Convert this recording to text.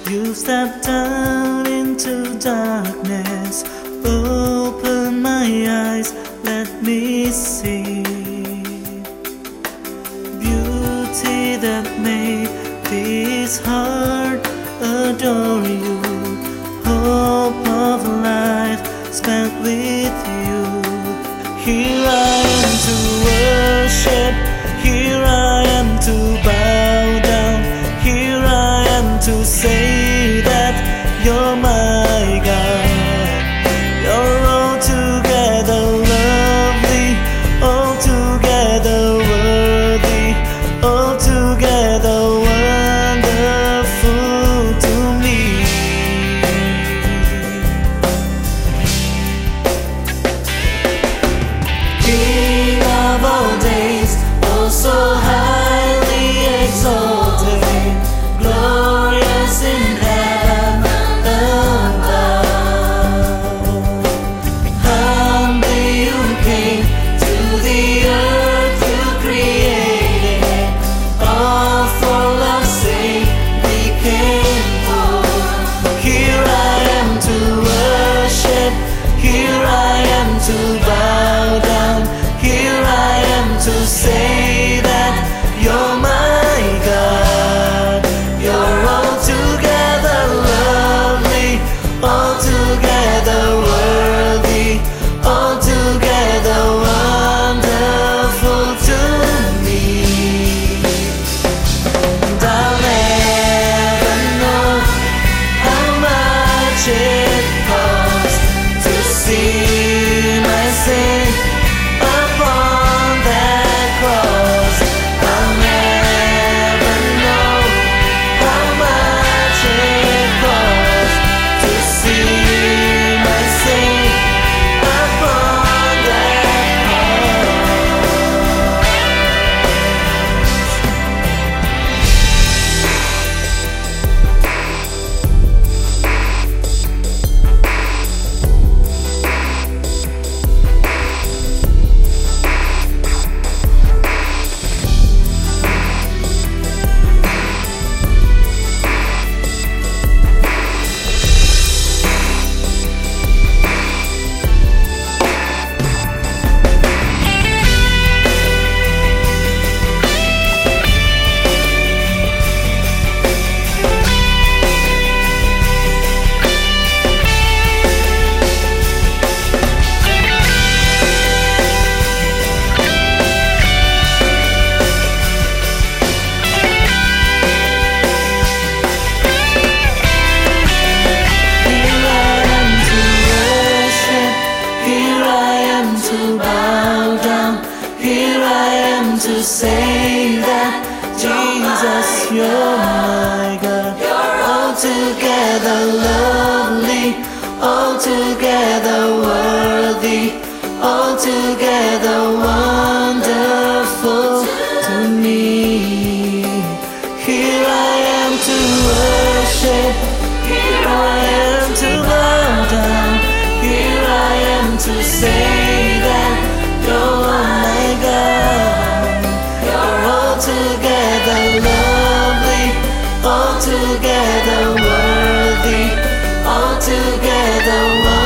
You stepped down into darkness, open my eyes, let me see beauty that made this heart adore you. Hope of a life spent with you. Here I am to worship, here I am to bow down, here I am to say that you're my God. You're altogether lovely, altogether worthy, altogether wonderful to me. King of all days, oh so highly exalted, glorious in heaven above. Humbly you came to the earth you created, all for love's sake became poor. Here I am to worship, here I am to bow down, here I am to say that you're my God. You're altogether lovely, altogether worthy, altogether wonderful to me. And I'll never know how much it costs to see my sin upon that cross. I'll never know how much it costs to see my sin upon that cross. To say that Jesus, you're my God. You're altogether lovely, altogether worthy, altogether wonderful to me. Here I am to worship, here I am to bow down, here I am to say that you're my God. Altogether lovely, altogether worthy, altogether wonderful.